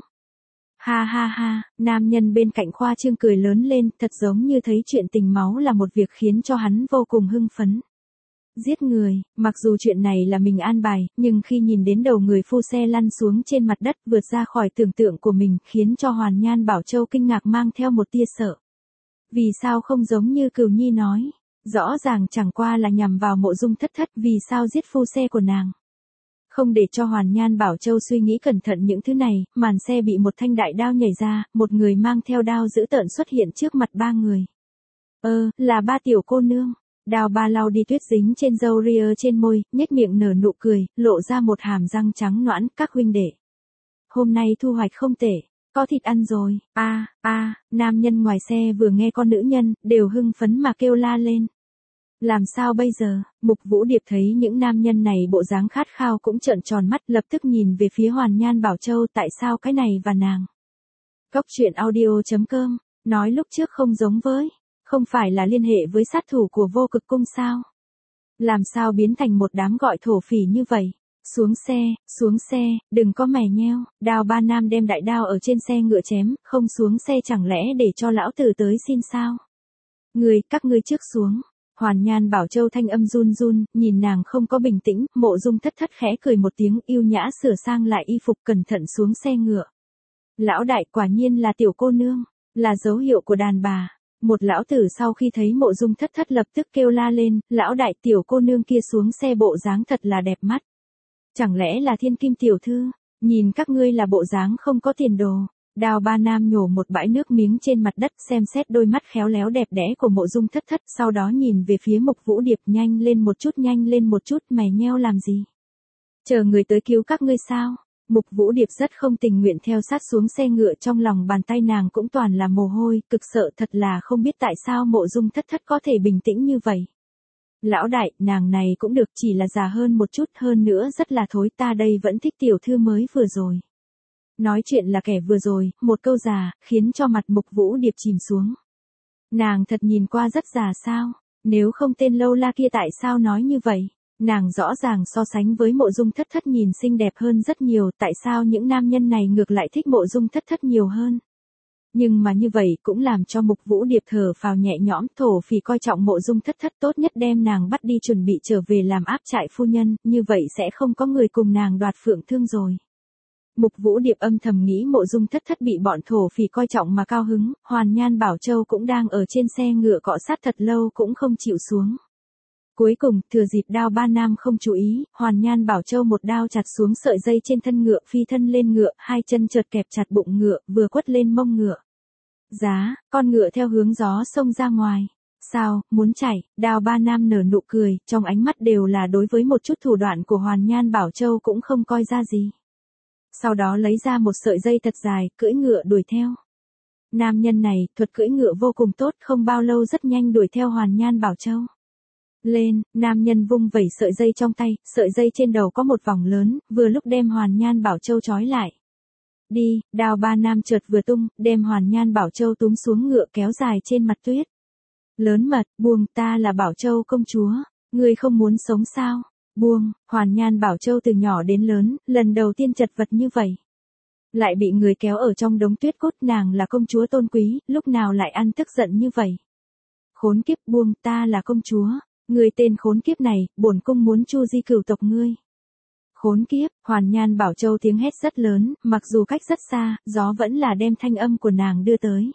Ha ha ha, nam nhân bên cạnh khoa trương cười lớn lên, thật giống như thấy chuyện tình máu là một việc khiến cho hắn vô cùng hưng phấn. Giết người, mặc dù chuyện này là mình an bài, nhưng khi nhìn đến đầu người phu xe lăn xuống trên mặt đất vượt ra khỏi tưởng tượng của mình, khiến cho Hoàn Nhan Bảo Châu kinh ngạc mang theo một tia sợ. Vì sao không giống như Cửu Nhi nói? Rõ ràng chẳng qua là nhằm vào Mộ Dung Thất Thất, vì sao giết phu xe của nàng. Không để cho Hoàn Nhan Bảo Châu suy nghĩ cẩn thận những thứ này, màn xe bị một thanh đại đao nhảy ra, một người mang theo đao dữ tợn xuất hiện trước mặt ba người. Là ba tiểu cô nương. Đào Ba lau đi tuyết dính trên râu ria trên môi, nhếch miệng nở nụ cười, lộ ra một hàm răng trắng nõn. Các huynh đệ, hôm nay thu hoạch không tệ, có thịt ăn rồi. Nam nhân ngoài xe vừa nghe con nữ nhân, đều hưng phấn mà kêu la lên. Làm sao bây giờ? Mục Vũ Điệp thấy những nam nhân này bộ dáng khát khao cũng trợn tròn mắt, lập tức nhìn về phía Hoàn Nhan Bảo Châu, tại sao cái này và nàng. Cốc truyện audio.com, nói lúc trước không giống với, không phải là liên hệ với sát thủ của Vô Cực Cung sao? Làm sao biến thành một đám gọi thổ phỉ như vậy? Xuống xe, đừng có mè nheo. Đào Ba Nam đem đại đao ở trên xe ngựa chém, không xuống xe chẳng lẽ để cho lão tử tới xin sao? Các ngươi trước xuống. Hoàn Nhan Bảo Châu thanh âm run run, nhìn nàng không có bình tĩnh, Mộ Dung Thất Thất khẽ cười một tiếng, yêu nhã sửa sang lại y phục, cẩn thận xuống xe ngựa. Lão đại, quả nhiên là tiểu cô nương, là dấu hiệu của đàn bà. Một lão tử sau khi thấy Mộ Dung Thất Thất lập tức kêu la lên, lão đại, tiểu cô nương kia xuống xe bộ dáng thật là đẹp mắt. Chẳng lẽ là Thiên Kim tiểu thư, nhìn các ngươi là bộ dáng không có tiền đồ. Đào Ba Nam nhổ một bãi nước miếng trên mặt đất, xem xét đôi mắt khéo léo đẹp đẽ của Mộ Dung Thất Thất, sau đó nhìn về phía Mục Vũ Điệp, nhanh lên một chút, mày nheo làm gì? Chờ người tới cứu các ngươi sao? Mục Vũ Điệp rất không tình nguyện theo sát xuống xe ngựa, trong lòng bàn tay nàng cũng toàn là mồ hôi, cực sợ, thật là không biết tại sao Mộ Dung Thất Thất có thể bình tĩnh như vậy. Lão đại, nàng này cũng được, chỉ là già hơn một chút, hơn nữa rất là thối, ta đây vẫn thích tiểu thư mới vừa rồi. Nói chuyện là kẻ vừa rồi, một câu già, khiến cho mặt Mục Vũ Điệp chìm xuống. Nàng thật nhìn qua rất già sao? Nếu không tên lâu la kia tại sao nói như vậy? Nàng rõ ràng so sánh với Mộ Dung Thất Thất nhìn xinh đẹp hơn rất nhiều, tại sao những nam nhân này ngược lại thích Mộ Dung Thất Thất nhiều hơn? Nhưng mà như vậy cũng làm cho Mục Vũ Điệp thở phào nhẹ nhõm, thổ phỉ coi trọng Mộ Dung Thất Thất, tốt nhất đem nàng bắt đi chuẩn bị trở về làm áp trại phu nhân, như vậy sẽ không có người cùng nàng đoạt phượng thương rồi. Mục Vũ Điệp âm thầm nghĩ Mộ Dung Thất Thất bị bọn thổ phỉ coi trọng mà cao hứng, Hoàn Nhan Bảo Châu cũng đang ở trên xe ngựa cọ sát thật lâu cũng không chịu xuống. Cuối cùng, thừa dịp Đao Ba Nam không chú ý, Hoàn Nhan Bảo Châu một đao chặt xuống sợi dây trên thân ngựa, phi thân lên ngựa, hai chân chợt kẹp chặt bụng ngựa, vừa quất lên mông ngựa. Giá, con ngựa theo hướng gió xông ra ngoài. Sao, muốn chạy? Đao Ba Nam nở nụ cười, trong ánh mắt đều là đối với một chút thủ đoạn của Hoàn Nhan Bảo Châu cũng không coi ra gì. Sau đó lấy ra một sợi dây thật dài, cưỡi ngựa đuổi theo. Nam nhân này, thuật cưỡi ngựa vô cùng tốt, không bao lâu rất nhanh đuổi theo Hoàn Nhan Bảo Châu. Lên, nam nhân vung vẩy sợi dây trong tay, sợi dây trên đầu có một vòng lớn, vừa lúc đem Hoàn Nhan Bảo Châu trói lại. Đi, Đao Ba Nam chợt vừa tung, đem Hoàn Nhan Bảo Châu túm xuống ngựa kéo dài trên mặt tuyết. Lớn mật, buông, ta là Bảo Châu công chúa, ngươi không muốn sống sao? Buông, Hoàn Nhan Bảo Châu từ nhỏ đến lớn, lần đầu tiên chật vật như vậy. Lại bị người kéo ở trong đống tuyết, cốt, nàng là công chúa tôn quý, lúc nào lại ăn tức giận như vậy? Khốn kiếp, buông, ta là công chúa, ngươi tên khốn kiếp này, bổn cung muốn chu di cửu tộc ngươi. Khốn kiếp, Hoàn Nhan Bảo Châu tiếng hét rất lớn, mặc dù cách rất xa, gió vẫn là đem thanh âm của nàng đưa tới.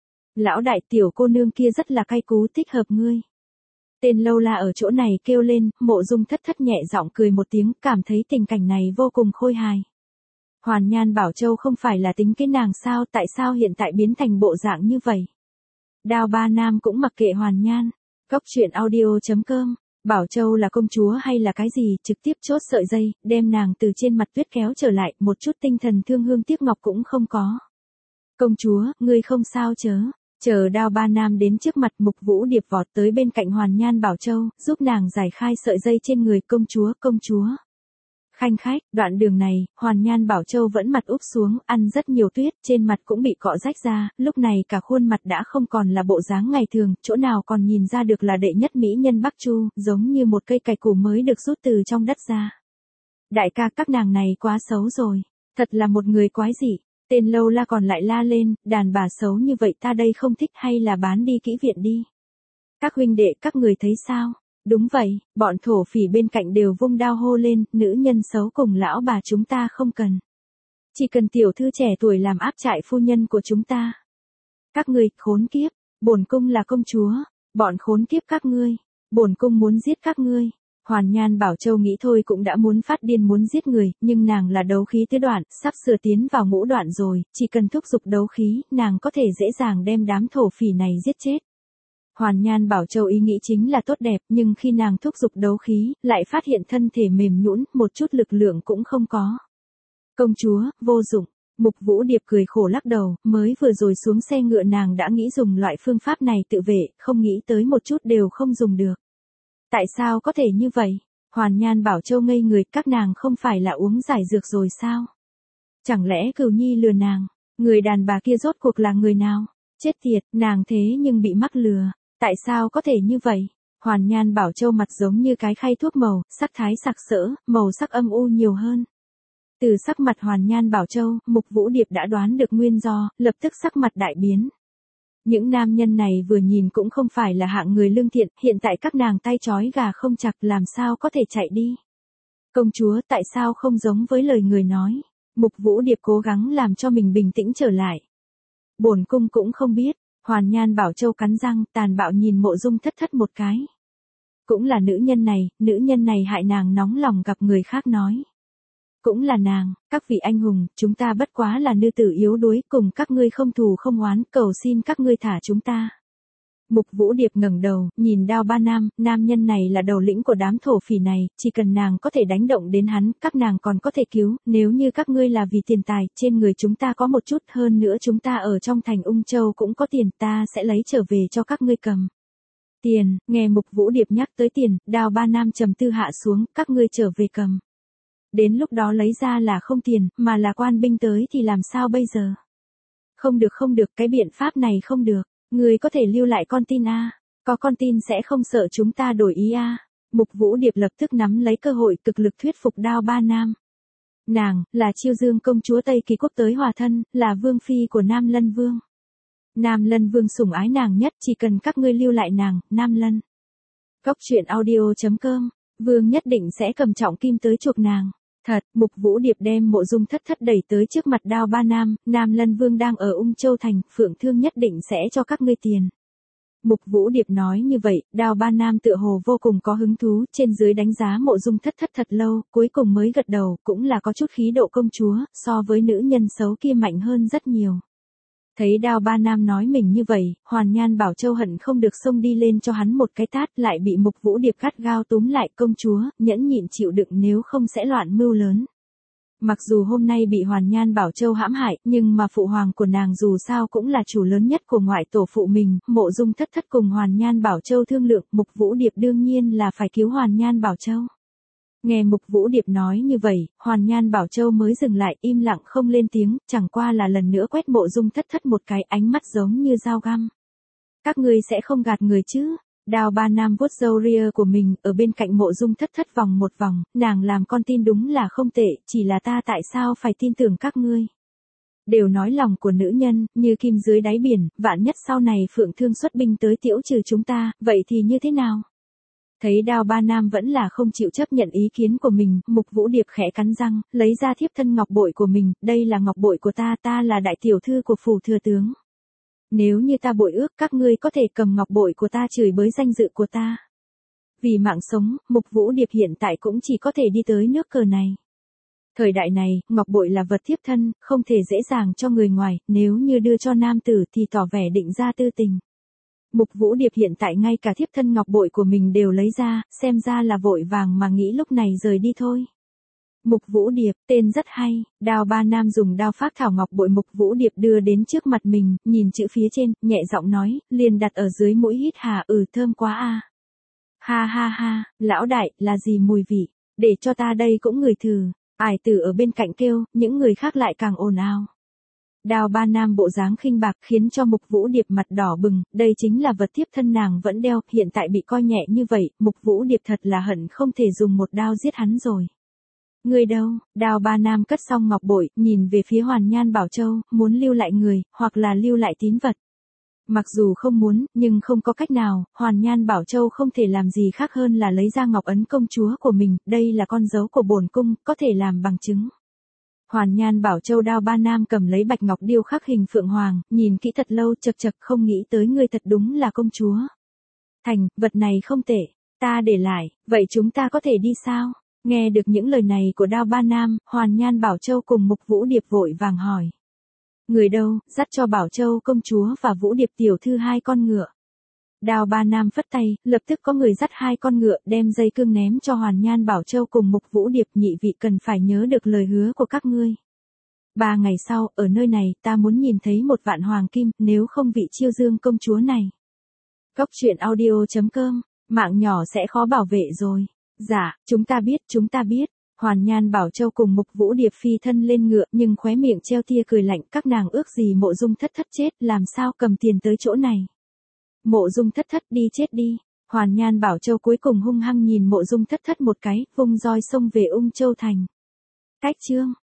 Lão đại, tiểu cô nương kia rất là cay cú, thích hợp ngươi. Tên lâu la ở chỗ này kêu lên, Mộ Dung Thất Thất nhẹ giọng cười một tiếng, cảm thấy tình cảnh này vô cùng khôi hài. Hoàn Nhan Bảo Châu không phải là tính cái nàng sao, tại sao hiện tại biến thành bộ dạng như vậy? Đao Ba Nam cũng mặc kệ Hoàn Nhan. Cốc truyện audio.com, Bảo Châu là công chúa hay là cái gì, trực tiếp chốt sợi dây, đem nàng từ trên mặt tuyết kéo trở lại, một chút tinh thần thương hương tiếc ngọc cũng không có. Công chúa, ngươi không sao chớ? Chờ Đao Ba Nam đến trước mặt, Mục Vũ Điệp vọt tới bên cạnh Hoàn Nhan Bảo Châu, giúp nàng giải khai sợi dây trên người. Công chúa. Khanh khách, đoạn đường này, Hoàn Nhan Bảo Châu vẫn mặt úp xuống, ăn rất nhiều tuyết, trên mặt cũng bị cọ rách ra, lúc này cả khuôn mặt đã không còn là bộ dáng ngày thường, chỗ nào còn nhìn ra được là đệ nhất mỹ nhân Bắc Chu, giống như một cây cải củ mới được rút từ trong đất ra. Đại ca, các nàng này quá xấu rồi, thật là một người quái dị. Tên lâu la còn lại la lên, đàn bà xấu như vậy ta đây không thích, hay là bán đi kỹ viện đi. Các huynh đệ, các người thấy sao? Đúng vậy, bọn thổ phỉ bên cạnh đều vung đao hô lên, nữ nhân xấu cùng lão bà chúng ta không cần. Chỉ cần tiểu thư trẻ tuổi làm áp trại phu nhân của chúng ta. Các người, khốn kiếp, bổn cung là công chúa, Bọn khốn kiếp các ngươi, bổn cung muốn giết các ngươi. Hoàn Nhan Bảo Châu nghĩ thôi cũng đã muốn phát điên muốn giết người, nhưng nàng là đấu khí tứ đoạn, sắp sửa tiến vào ngũ đoạn rồi, chỉ cần thúc giục đấu khí, nàng có thể dễ dàng đem đám thổ phỉ này giết chết. Hoàn Nhan Bảo Châu ý nghĩ chính là tốt đẹp, nhưng khi nàng thúc giục đấu khí, lại phát hiện thân thể mềm nhũn, một chút lực lượng cũng không có. Công chúa, vô dụng. Mục Vũ Điệp cười khổ lắc đầu, mới vừa rồi xuống xe ngựa nàng đã nghĩ dùng loại phương pháp này tự vệ, không nghĩ tới một chút đều không dùng được. Tại sao có thể như vậy? Hoàn Nhan Bảo Châu ngây người, các nàng không phải là uống giải dược rồi sao? Chẳng lẽ Cửu Nhi lừa nàng? Người đàn bà kia rốt cuộc là người nào? Chết tiệt, nàng thế nhưng bị mắc lừa. Tại sao có thể như vậy? Hoàn Nhan Bảo Châu mặt giống như cái khay thuốc màu, sắc thái sặc sỡ, màu sắc âm u nhiều hơn. Từ sắc mặt Hoàn Nhan Bảo Châu, Mục Vũ Điệp đã đoán được nguyên do, lập tức sắc mặt đại biến. Những nam nhân này vừa nhìn cũng không phải là hạng người lương thiện, hiện tại các nàng tay trói gà không chặt làm sao có thể chạy đi. Công chúa, tại sao không giống với lời người nói? Mục Vũ Điệp cố gắng làm cho mình bình tĩnh trở lại. Bổn cung cũng không biết. Hoàn Nhan Bảo Châu cắn răng, tàn bạo nhìn Mộ Dung Thất Thất một cái. Cũng là nữ nhân này hại nàng nóng lòng gặp người khác nói. Cũng là nàng, các vị anh hùng, chúng ta bất quá là nữ tử yếu đuối, cùng các ngươi không thù không oán, cầu xin các ngươi thả chúng ta. Mục Vũ Điệp ngẩng đầu, nhìn Đao Ba Nam, nam nhân này là đầu lĩnh của đám thổ phỉ này, chỉ cần nàng có thể đánh động đến hắn, các nàng còn có thể cứu, nếu như các ngươi là vì tiền tài, trên người chúng ta có một chút, hơn nữa chúng ta ở trong thành Ung Châu cũng có tiền, ta sẽ lấy trở về cho các ngươi cầm. Tiền, nghe Mục Vũ Điệp nhắc tới tiền, Đao Ba Nam trầm tư hạ xuống, các ngươi trở về cầm. Đến lúc đó lấy ra là không tiền, mà là quan binh tới thì làm sao bây giờ? Không được, cái biện pháp này không được. Người có thể lưu lại con tin a, có con tin sẽ không sợ chúng ta đổi ý a. Mục Vũ Điệp lập tức nắm lấy cơ hội cực lực thuyết phục Đao Ba Nam. Nàng, là Chiêu Dương công chúa Tây Kỳ quốc tới hòa thân, là vương phi của Nam Lân Vương. Nam Lân Vương sủng ái nàng nhất, chỉ cần các ngươi lưu lại nàng, Nam Lân. Góc truyện audio.com, Vương nhất định sẽ cầm trọng kim tới chuộc nàng. Thật, Mục Vũ Điệp đem Mộ Dung Thất Thất đẩy tới trước mặt Đao Ba Nam, Nam Lân Vương đang ở Ung Châu Thành, Phượng Thương nhất định sẽ cho các ngươi tiền. Mục Vũ Điệp nói như vậy, Đao Ba Nam tựa hồ vô cùng có hứng thú, trên dưới đánh giá Mộ Dung Thất Thất thật lâu, cuối cùng mới gật đầu, cũng là có chút khí độ công chúa, so với nữ nhân xấu kia mạnh hơn rất nhiều. Thấy Đao Ba Nam nói mình như vậy, Hoàn Nhan Bảo Châu hận không được xông đi lên cho hắn một cái tát, lại bị Mục Vũ Điệp gắt gao túm lại, công chúa, nhẫn nhịn chịu đựng nếu không sẽ loạn mưu lớn. Mặc dù hôm nay bị Hoàn Nhan Bảo Châu hãm hại, nhưng mà phụ hoàng của nàng dù sao cũng là chủ lớn nhất của ngoại tổ phụ mình, Mộ Dung Thất Thất cùng Hoàn Nhan Bảo Châu thương lượng, Mục Vũ Điệp đương nhiên là phải cứu Hoàn Nhan Bảo Châu. Nghe Mục Vũ Điệp nói như vậy, Hoàn Nhan Bảo Châu mới dừng lại, im lặng không lên tiếng, chẳng qua là lần nữa quét Mộ Dung Thất Thất một cái, ánh mắt giống như dao găm. Các ngươi sẽ không gạt người chứ? Đao Ba Nam vuốt râu ria của mình, ở bên cạnh Mộ Dung Thất Thất vòng một vòng, nàng làm con tin đúng là không tệ, chỉ là ta tại sao phải tin tưởng các ngươi? Đều nói lòng của nữ nhân, như kim dưới đáy biển, vạn nhất sau này Phượng Thương xuất binh tới tiễu trừ chúng ta, vậy thì như thế nào? Thấy Đao Ba Nam vẫn là không chịu chấp nhận ý kiến của mình, Mục Vũ Điệp khẽ cắn răng, lấy ra thiếp thân ngọc bội của mình, đây là ngọc bội của ta, ta là đại tiểu thư của phủ thừa tướng. Nếu như ta bội ước, các ngươi có thể cầm ngọc bội của ta chửi bới danh dự của ta. Vì mạng sống, Mục Vũ Điệp hiện tại cũng chỉ có thể đi tới nước cờ này. Thời đại này, ngọc bội là vật thiếp thân, không thể dễ dàng cho người ngoài, nếu như đưa cho nam tử thì tỏ vẻ định ra tư tình. Mục Vũ Điệp hiện tại ngay cả thiếp thân ngọc bội của mình đều lấy ra, xem ra là vội vàng mà nghĩ lúc này rời đi thôi. Mục Vũ Điệp, tên rất hay, Đao Ba Nam dùng đao phác thảo ngọc bội Mục Vũ Điệp đưa đến trước mặt mình, nhìn chữ phía trên, nhẹ giọng nói, liền đặt ở dưới mũi hít hà, thơm quá a. Ha ha ha, lão đại, là gì mùi vị, để cho ta đây cũng ngửi thử. Ải Tử ở bên cạnh kêu, những người khác lại càng ồn ào. Đao Ba Nam bộ dáng khinh bạc khiến cho Mục Vũ Điệp mặt đỏ bừng, đây chính là vật thiếp thân nàng vẫn đeo, hiện tại bị coi nhẹ như vậy, Mục Vũ Điệp thật là hận không thể dùng một đao giết hắn rồi. Người đâu? Đao Ba Nam cất xong ngọc bội, nhìn về phía Hoàn Nhan Bảo Châu, muốn lưu lại người, hoặc là lưu lại tín vật. Mặc dù không muốn, nhưng không có cách nào, Hoàn Nhan Bảo Châu không thể làm gì khác hơn là lấy ra ngọc ấn công chúa của mình, đây là con dấu của bổn cung, có thể làm bằng chứng. Hoàn Nhan Bảo Châu Đao Ba Nam cầm lấy bạch ngọc điêu khắc hình phượng hoàng, nhìn kỹ thật lâu chật chật không nghĩ tới ngươi thật đúng là công chúa. Thành, vật này không tệ, ta để lại, vậy chúng ta có thể đi sao? Nghe được những lời này của Đao Ba Nam, Hoàn Nhan Bảo Châu cùng Mục Vũ Điệp vội vàng hỏi. Người đâu, dắt cho Bảo Châu công chúa và Vũ Điệp tiểu thư 2 con ngựa. Đao Ba Nam phất tay, lập tức có người dắt 2 con ngựa đem dây cương ném cho Hoàn Nhan Bảo Châu cùng Mục Vũ Điệp, nhị vị cần phải nhớ được lời hứa của các ngươi. 3 ngày sau, ở nơi này, ta muốn nhìn thấy 1 vạn hoàng kim, nếu không vị Chiêu Dương công chúa này. Cốc truyện audio.com, mạng nhỏ sẽ khó bảo vệ rồi. Dạ, chúng ta biết. Hoàn Nhan Bảo Châu cùng Mục Vũ Điệp phi thân lên ngựa, nhưng khóe miệng treo tia cười lạnh, các nàng ước gì Mộ Dung Thất Thất chết, làm sao cầm tiền tới chỗ này. Mộ Dung Thất Thất đi chết đi. Hoàn Nhan Bảo Châu cuối cùng hung hăng nhìn Mộ Dung Thất Thất một cái, vung roi xông về Ung Châu thành. Cách chương